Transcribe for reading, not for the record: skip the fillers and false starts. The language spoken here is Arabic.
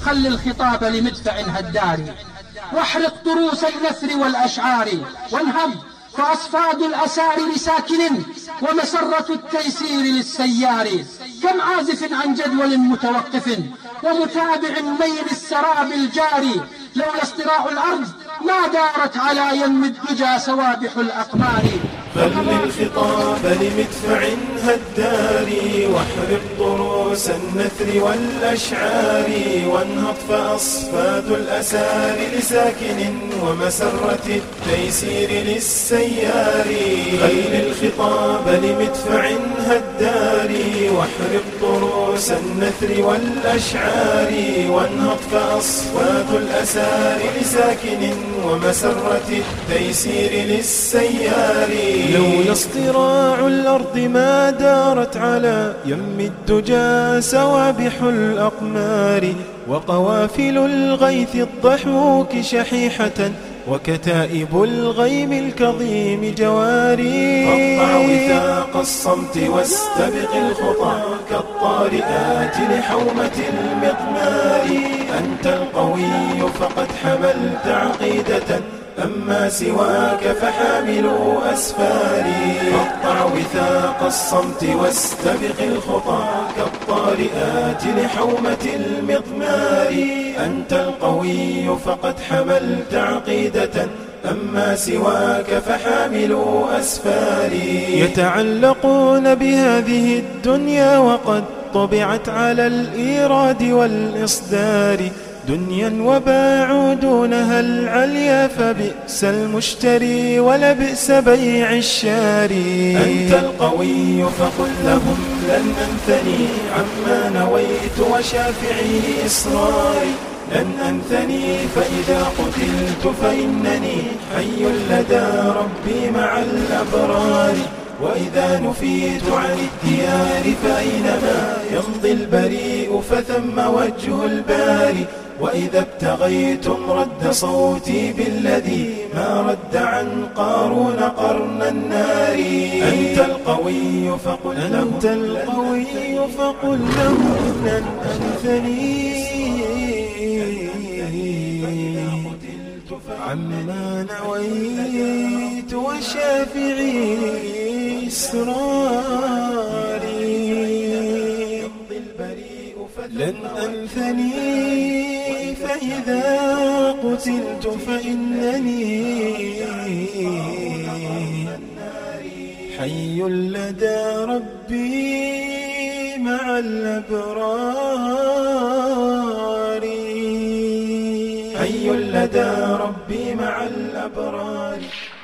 خل الخطاب لمدفع هدار، واحرق طروس النثر والأشعار، وانهض فأصفاد الأسار لساكن، ومسرة التيسير للسيار. كم عازف عن جدول متوقف، ومتابع ميل السراب الجاري، لولا اصطراع الأرض ما دارت على يم الدجى سوابح الأقمار. خل الخطاب لمدفع هدار، واحرق طروس النثر والأشعار، وانهض فأصفاد الأسار لساكن، ومسرة التيسير للسيار. خل الخطاب لمدفع هدار، واحرق طروس النثر والأشعار، وانهض فأصفاد الأسار لساكن، ومسرة التيسير للسيار. لولا اصطراع الأرض ما دارت على يم الدجى سوابح الأقمار، وقوافل الغيث الضحوك شحيحة، وكتائب الغيم الكظيم جواري. قطع وثاق الصمت واستبق الخطى كالطارئات لحومة المضمار. أنت القوي فقد حملت عقيدة، أما سواك فحاملوا أسفاري. قطع وثاق الصمت واستبق الخطى كالطارئات لحومة المضمار. أنت القوي فقد حملت عقيدة، أما سواك فحاملوا أسفاري. يتعلقون بهذه الدنيا وقد طبعت على الإيراد والإصدار، دنيا وباعوا دونها العليا، فبئس المشتري ولبئس بيع الشاري. أنت القوي فقل لهم لن أنثني عما نويت وشافعي إصراري، لن أنثني فإذا قتلت فإنني حي لدى ربي مع الأبرار. وإذا نفيت عن الديار فأينما يمضي البريء فثم وجه الباري. وإذا ابتغيتم رد صوتي بالذي ما رد عن قارون قرن النار. أنت القوي فقل لهم لن أنثني عما نويت وشافعي إصراري. لن أنثني فإذا قتلت فإنني حي لدى ربي مع الأبرار. حي لدى ربي مع الأبرار.